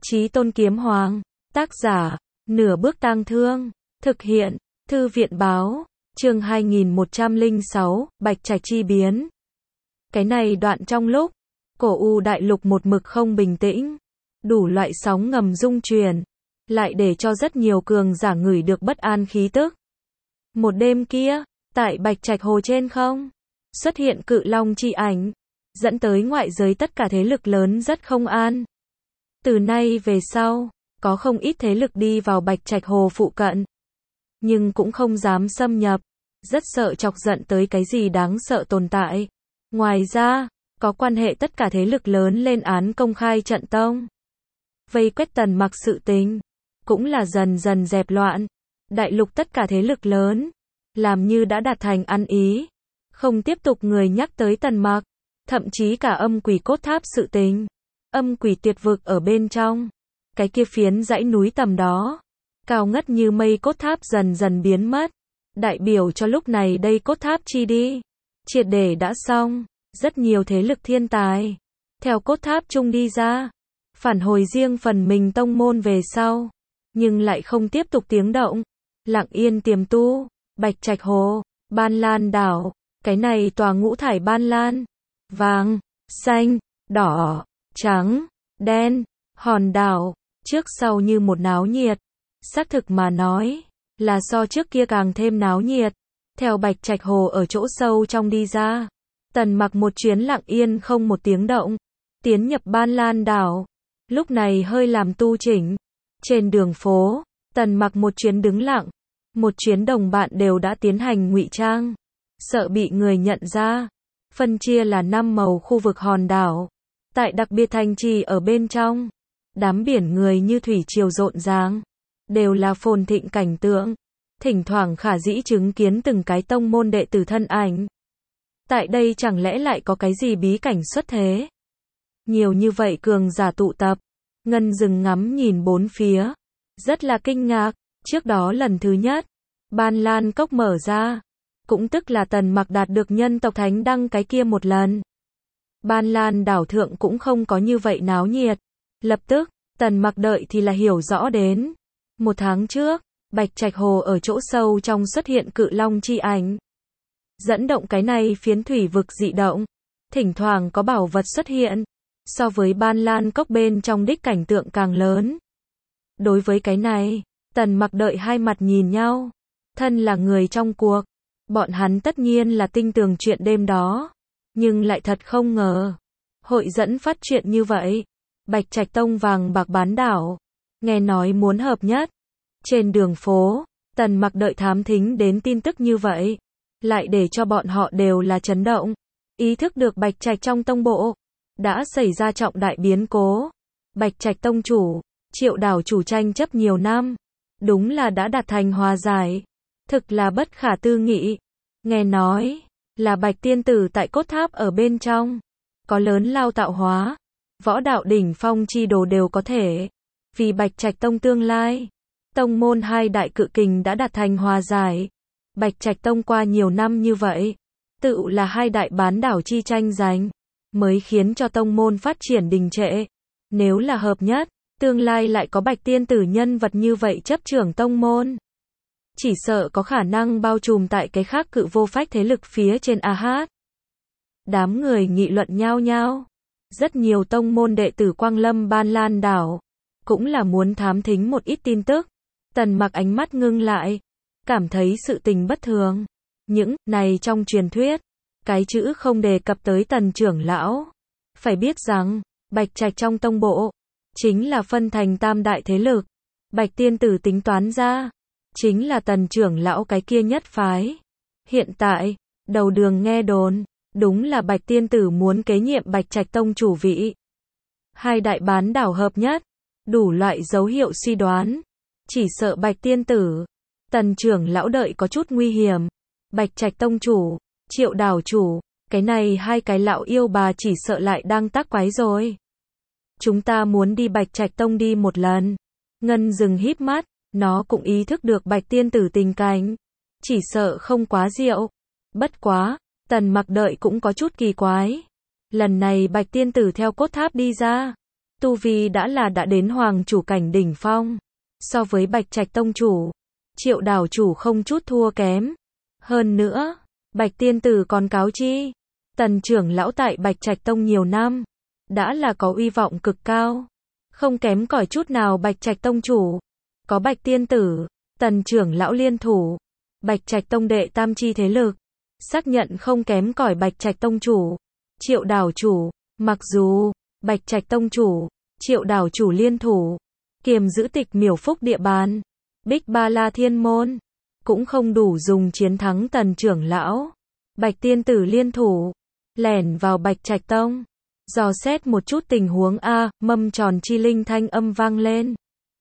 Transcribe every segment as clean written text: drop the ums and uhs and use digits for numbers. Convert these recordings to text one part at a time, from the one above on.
Chí Tôn Kiếm Hoàng, tác giả, Nửa Bước Tang Thương, thực hiện, Thư viện báo, chương 2106, Bạch Trạch chi biến. Cái này đoạn trong lúc, cổ U đại lục một mực không bình tĩnh, đủ loại sóng ngầm rung chuyển, lại để cho rất nhiều cường giả ngửi được bất an khí tức. Một đêm kia, tại Bạch Trạch Hồ trên không, xuất hiện cự long chi ảnh, dẫn tới ngoại giới tất cả thế lực lớn rất không an. Từ nay về sau, có không ít thế lực đi vào Bạch Trạch Hồ phụ cận, nhưng cũng không dám xâm nhập, rất sợ chọc giận tới cái gì đáng sợ tồn tại. Ngoài ra, có quan hệ tất cả thế lực lớn lên án công khai trận tông. Vây quét Tần Mặc sự tình, cũng là dần dần dẹp loạn. Đại lục tất cả thế lực lớn, làm như đã đạt thành ăn ý, không tiếp tục người nhắc tới Tần Mặc, thậm chí cả âm quỷ cốt tháp sự tình. Âm quỷ tuyệt vực ở bên trong, cái kia phiến dãy núi tầm đó, cao ngất như mây cốt tháp dần dần biến mất, đại biểu cho lúc này đây cốt tháp chi đi, triệt để đã xong. Rất nhiều thế lực thiên tài, theo cốt tháp chung đi ra, phản hồi riêng phần mình tông môn về sau, nhưng lại không tiếp tục tiếng động, lặng yên tiềm tu. Bạch Trạch Hồ, Ban Lan đảo, cái này tòa ngũ thải ban lan, vàng, xanh, đỏ, trắng, đen, hòn đảo, trước sau như một náo nhiệt. Xác thực mà nói, là so trước kia càng thêm náo nhiệt. Theo Bạch Trạch Hồ ở chỗ sâu trong đi ra, Tần Mặc một chuyến lặng yên không một tiếng động, tiến nhập Ban Lan đảo. Lúc này hơi làm tu chỉnh. Trên đường phố, Tần Mặc một chuyến đứng lặng, một chuyến đồng bạn đều đã tiến hành ngụy trang, sợ bị người nhận ra. Phân chia là 5 màu khu vực hòn đảo. Tại đặc biệt thành trì ở bên trong, đám biển người như thủy triều rộn ràng, đều là phồn thịnh cảnh tượng. Thỉnh thoảng khả dĩ chứng kiến từng cái tông môn đệ tử thân ảnh. Tại đây chẳng lẽ lại có cái gì bí cảnh xuất thế? Nhiều như vậy cường giả tụ tập, Ngân dừng ngắm nhìn bốn phía, rất là kinh ngạc. Trước đó lần thứ nhất, Ban Lan cốc mở ra, cũng tức là Tần Mặc đạt được nhân tộc thánh đăng cái kia một lần. Ban Lan đảo thượng cũng không có như vậy náo nhiệt. Lập tức, Tần Mặc đợi thì là hiểu rõ đến. 1 tháng trước, Bạch Trạch Hồ ở chỗ sâu trong xuất hiện cự long chi ảnh. Dẫn động cái này phiến thủy vực dị động. Thỉnh thoảng có bảo vật xuất hiện. So với Ban Lan cốc bên trong đích cảnh tượng càng lớn. Đối với cái này, Tần Mặc đợi hai mặt nhìn nhau. Thân là người trong cuộc, bọn hắn tất nhiên là tinh tường chuyện đêm đó. Nhưng lại thật không ngờ, hội dẫn phát chuyện như vậy. Bạch Trạch Tông vàng bạc bán đảo, nghe nói muốn hợp nhất. Trên đường phố, Tần Mặc đợi thám thính đến tin tức như vậy, lại để cho bọn họ đều là chấn động. Ý thức được Bạch Trạch trong tông bộ đã xảy ra trọng đại biến cố. Bạch Trạch tông chủ, Triệu đảo chủ tranh chấp nhiều năm, đúng là đã đạt thành hòa giải. Thực là bất khả tư nghị. Nghe nói là Bạch tiên tử tại cốt tháp ở bên trong, có lớn lao tạo hóa, võ đạo đỉnh phong chi đồ đều có thể. Vì Bạch Trạch tông tương lai, tông môn hai đại cự kình đã đạt thành hòa giải. Bạch Trạch tông qua nhiều năm như vậy, tự là hai đại bán đảo chi tranh giành, mới khiến cho tông môn phát triển đình trệ. Nếu là hợp nhất, tương lai lại có Bạch tiên tử nhân vật như vậy chấp trưởng tông môn, chỉ sợ có khả năng bao trùm tại cái khác cự vô phách thế lực phía trên AH. Đám người nghị luận nhao nhao. Rất nhiều tông môn đệ tử Quang Lâm Ban Lan đảo, cũng là muốn thám thính một ít tin tức. Tần Mặc ánh mắt ngưng lại, cảm thấy sự tình bất thường. Những này trong truyền thuyết, cái chữ không đề cập tới Tần trưởng lão. Phải biết rằng, Bạch Trạch trong tông bộ, chính là phân thành tam đại thế lực. Bạch tiên tử tính toán ra, chính là Tần trưởng lão cái kia nhất phái. Hiện tại, đầu đường nghe đồn, đúng là Bạch tiên tử muốn kế nhiệm Bạch Trạch tông chủ vị. Hai đại bán đảo hợp nhất, đủ loại dấu hiệu suy đoán. Chỉ sợ Bạch tiên tử, Tần trưởng lão đợi có chút nguy hiểm. Bạch Trạch tông chủ, Triệu đảo chủ, cái này hai cái lão yêu bà chỉ sợ lại đang tác quái rồi. Chúng ta muốn đi Bạch Trạch tông đi một lần. Ngân dừng híp mắt, nó cũng ý thức được Bạch tiên tử tình cảnh, chỉ sợ không quá diệu. Bất quá, Tần Mặc đợi cũng có chút kỳ quái. Lần này Bạch tiên tử theo cốt tháp đi ra, tu vi đã đến hoàng chủ cảnh đỉnh phong. So với Bạch Trạch tông chủ, Triệu đảo chủ không chút thua kém. Hơn nữa, Bạch tiên tử còn cáo chi, Tần trưởng lão tại Bạch Trạch tông nhiều năm, đã là có uy vọng cực cao, không kém cỏi chút nào Bạch Trạch tông chủ. Có Bạch tiên tử, Tần trưởng lão liên thủ, Bạch Trạch tông đệ tam chi thế lực, xác nhận không kém cỏi Bạch Trạch tông chủ, Triệu đảo chủ. Mặc dù Bạch Trạch tông chủ, Triệu đảo chủ liên thủ, kiềm giữ Tịch Miểu Phúc địa bàn, Bích Ba La Thiên môn, cũng không đủ dùng chiến thắng Tần trưởng lão. Bạch tiên tử liên thủ, lẻn vào Bạch Trạch tông, dò xét một chút tình huống mâm tròn chi linh thanh âm vang lên.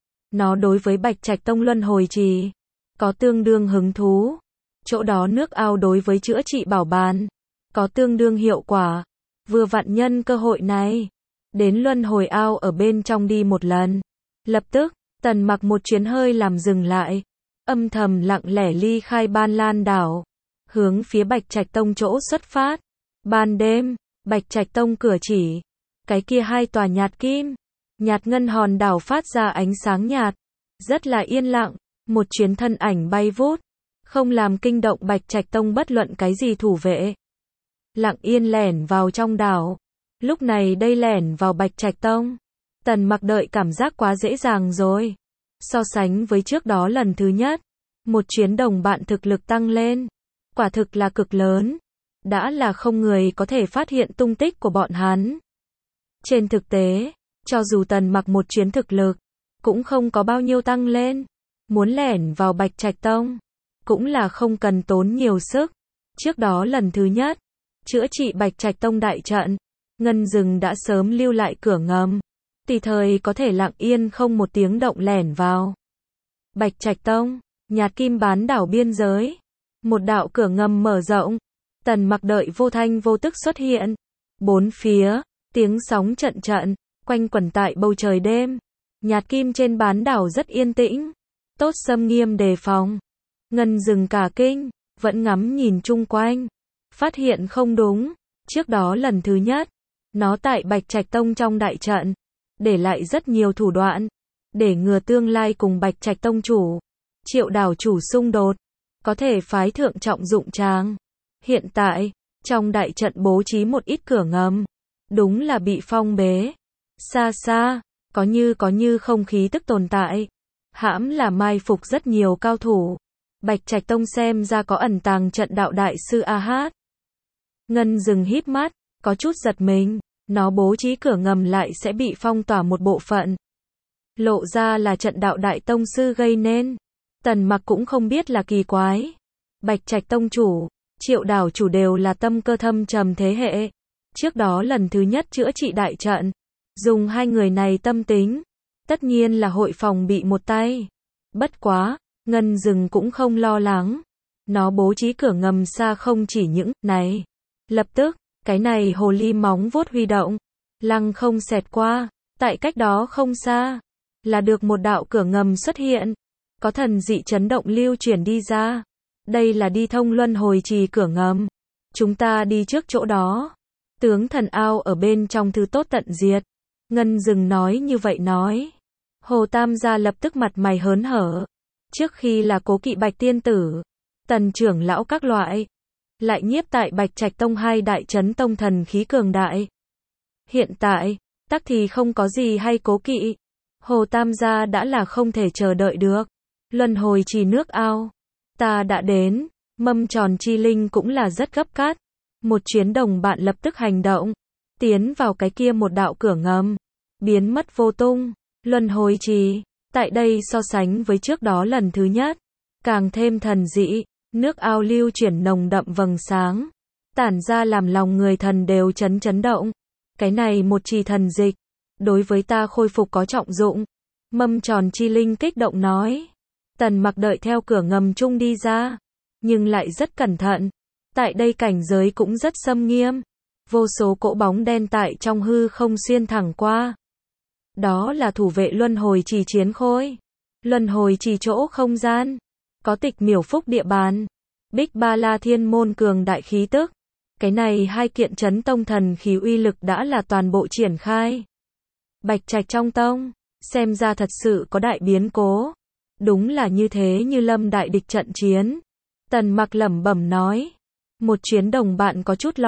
Nó đối với Bạch Trạch tông luân hồi trì có tương đương hứng thú. Chỗ đó nước ao đối với chữa trị bảo bàn có tương đương hiệu quả. Vừa vặn nhân cơ hội này, đến luân hồi ao ở bên trong đi một lần. Lập tức, Tần Mặc một chuyến hơi làm dừng lại, âm thầm lặng lẽ ly khai Ban Lan đảo, hướng phía Bạch Trạch tông chỗ xuất phát. Ban đêm, Bạch Trạch tông cửa chỉ, cái kia hai tòa nhạt kim, nhạt ngân hòn đảo phát ra ánh sáng nhạt, rất là yên lặng. Một chuyến thân ảnh bay vút, không làm kinh động Bạch Trạch tông bất luận cái gì thủ vệ. Lặng yên lẻn vào trong đảo. Lúc này đây lẻn vào Bạch Trạch tông, Tần Mặc đợi cảm giác quá dễ dàng rồi. So sánh với trước đó lần thứ nhất, một chuyến đồng bạn thực lực tăng lên, quả thực là cực lớn. Đã là không người có thể phát hiện tung tích của bọn hắn. Trên thực tế, cho dù Tần Mặc một chuyến thực lực, cũng không có bao nhiêu tăng lên. Muốn lẻn vào Bạch Trạch tông, cũng là không cần tốn nhiều sức. Trước đó lần thứ nhất, chữa trị Bạch Trạch tông đại trận, Ngân Dừng đã sớm lưu lại cửa ngầm, tùy thời có thể lặng yên không một tiếng động lẻn vào. Bạch Trạch tông, nhạt kim bán đảo biên giới, một đạo cửa ngầm mở rộng, Tần Mặc đợi vô thanh vô tức xuất hiện. Bốn phía, tiếng sóng trận trận, quanh quẩn tại bầu trời đêm. Nhạt kim trên bán đảo rất yên tĩnh, Tốt Sâm nghiêm đề phòng. Ngân Dừng cả kinh, vẫn ngắm nhìn chung quanh, phát hiện không đúng. Trước đó lần thứ nhất, nó tại Bạch Trạch tông trong đại trận, để lại rất nhiều thủ đoạn, để ngừa tương lai cùng Bạch Trạch tông chủ, Triệu đảo chủ xung đột, có thể phái thượng trọng dụng tràng. Hiện tại, trong đại trận bố trí một ít cửa ngầm, đúng là bị phong bế. Xa xa, có như không khí tức tồn tại, hãm là mai phục rất nhiều cao thủ. Bạch Trạch tông xem ra có ẩn tàng trận đạo đại sư A-hát. Ngân Dừng híp mắt, có chút giật mình, nó bố trí cửa ngầm lại sẽ bị phong tỏa một bộ phận. Lộ ra là trận đạo đại tông sư gây nên. Tần Mặc cũng không biết là kỳ quái. Bạch Trạch tông chủ, Triệu đảo chủ đều là tâm cơ thâm trầm thế hệ. Trước đó lần thứ nhất chữa trị đại trận, dùng hai người này tâm tính, tất nhiên là hội phòng bị một tay. Bất quá, Ngân Dừng cũng không lo lắng. Nó bố trí cửa ngầm xa không chỉ những này. Lập tức, cái này hồ ly móng vuốt huy động, lăng không xẹt qua, tại cách đó không xa, là được một đạo cửa ngầm xuất hiện, có thần dị chấn động lưu chuyển đi ra. Đây là đi thông luân hồi trì cửa ngầm. Chúng ta đi trước chỗ đó. Tướng thần ao ở bên trong thứ tốt tận diệt. Ngân Dừng nói như vậy nói. Hồ Tam gia lập tức mặt mày hớn hở. Trước khi là cố kỵ Bạch tiên tử, Tần trưởng lão các loại, lại nhiếp tại Bạch Trạch tông hai đại chấn tông thần khí cường đại. Hiện tại, tắc thì không có gì hay cố kỵ. Hồ Tam gia đã là không thể chờ đợi được. Luân hồi trì nước ao, ta đã đến. Mâm tròn chi linh cũng là rất gấp gáp. Một chuyến đồng bạn lập tức hành động, tiến vào cái kia một đạo cửa ngầm, biến mất vô tung. Luân hồi trì, tại đây so sánh với trước đó lần thứ nhất, càng thêm thần dị. Nước ao lưu chuyển nồng đậm vầng sáng, tản ra làm lòng người thần đều chấn động. Cái này một trì thần dịch, đối với ta khôi phục có trọng dụng. Mâm tròn chi linh kích động nói. Tần Mặc đợi theo cửa ngầm chung đi ra, nhưng lại rất cẩn thận. Tại đây cảnh giới cũng rất xâm nghiêm, vô số cỗ bóng đen tại trong hư không xuyên thẳng qua. Đó là thủ vệ luân hồi trì chiến khôi. Luân hồi trì chỗ không gian, có Tịch Miểu Phúc địa bàn, Bích Ba La Thiên môn cường đại khí tức. Cái này hai kiện chấn tông thần khí uy lực đã là toàn bộ triển khai. Bạch Trạch trong tông, xem ra thật sự có đại biến cố. Đúng là như thế, như lâm đại địch trận chiến. Tần Mặc lẩm bẩm nói. Một chuyến đồng bạn có chút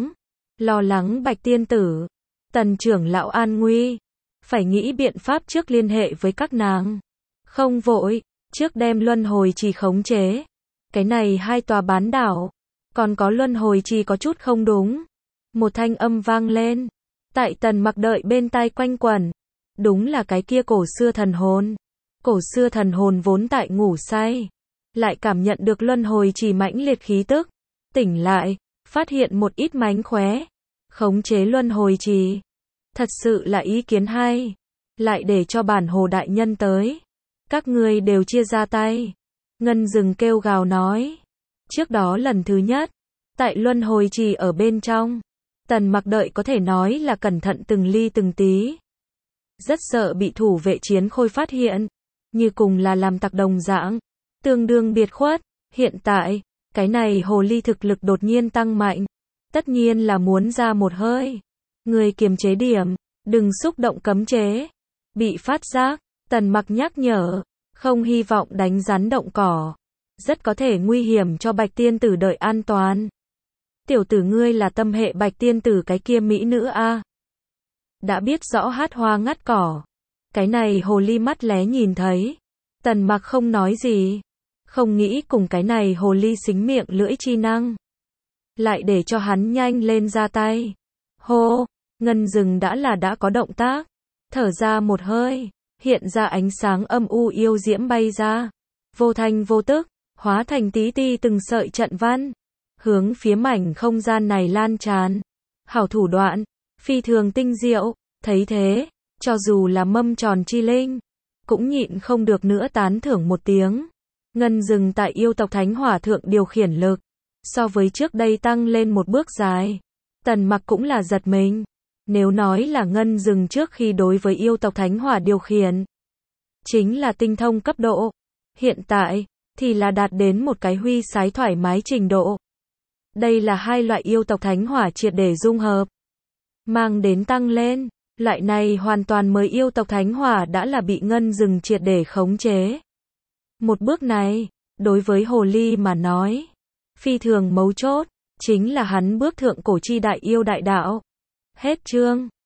lo lắng Bạch tiên tử. Tần trưởng lão an nguy, phải nghĩ biện pháp trước liên hệ với các nàng. Không vội, trước đem luân hồi trì khống chế. Cái này hai tòa bán đảo, còn có luân hồi trì có chút không đúng. Một thanh âm vang lên, tại Tần Mặc đợi bên tai quanh quẩn. Đúng là cái kia cổ xưa thần hồn. Cổ xưa thần hồn vốn tại ngủ say, lại cảm nhận được luân hồi trì mãnh liệt khí tức. Tỉnh lại, phát hiện một ít mánh khóe. Khống chế luân hồi trì. Thật sự là ý kiến hay. Lại để cho bản hồ đại nhân tới. Các ngươi đều chia ra tay. Ngân Dừng kêu gào nói. Trước đó lần thứ nhất, tại luân hồi trì ở bên trong, Tần Mặc đợi có thể nói là cẩn thận từng ly từng tí. Rất sợ bị thủ vệ chiến khôi phát hiện. Như cùng là làm tặc đồng dạng. Tương đương biệt khuất. Hiện tại, cái này hồ ly thực lực đột nhiên tăng mạnh. Tất nhiên là muốn ra một hơi. Người kiềm chế điểm, đừng xúc động cấm chế. Bị phát giác, Tần Mặc nhắc nhở, không hy vọng đánh rắn động cỏ. Rất có thể nguy hiểm cho Bạch tiên tử đợi an toàn. Tiểu tử ngươi là tâm hệ Bạch tiên tử cái kia mỹ nữ a? Đã biết rõ hát hoa ngắt cỏ. Cái này hồ ly mắt lé nhìn thấy. Tần Mặc không nói gì. Không nghĩ cùng cái này hồ ly xính miệng lưỡi chi năng. Lại để cho hắn nhanh lên ra tay. Hô, Ngân Dừng đã có động tác. Thở ra một hơi, hiện ra ánh sáng âm u yêu diễm bay ra. Vô thanh vô tức, hóa thành tí ti từng sợi trận văn. Hướng phía mảnh không gian này lan tràn. Hảo thủ đoạn, phi thường tinh diệu, thấy thế, cho dù là mâm tròn chi linh, cũng nhịn không được nữa tán thưởng một tiếng. Ngân Dừng tại yêu tộc Thánh Hỏa thượng điều khiển lực, so với trước đây tăng lên một bước dài. Tần Mặc cũng là giật mình. Nếu nói là Ngân Dừng trước khi đối với yêu tộc Thánh Hỏa điều khiển, chính là tinh thông cấp độ. Hiện tại, thì là đạt đến một cái huy sái thoải mái trình độ. Đây là hai loại yêu tộc Thánh Hỏa triệt để dung hợp. Mang đến tăng lên, loại này hoàn toàn mới yêu tộc Thánh Hỏa đã là bị Ngân Dừng triệt để khống chế. Một bước này, đối với hồ ly mà nói, phi thường mấu chốt, chính là hắn bước thượng cổ chi đại yêu đại đạo. Hết chương.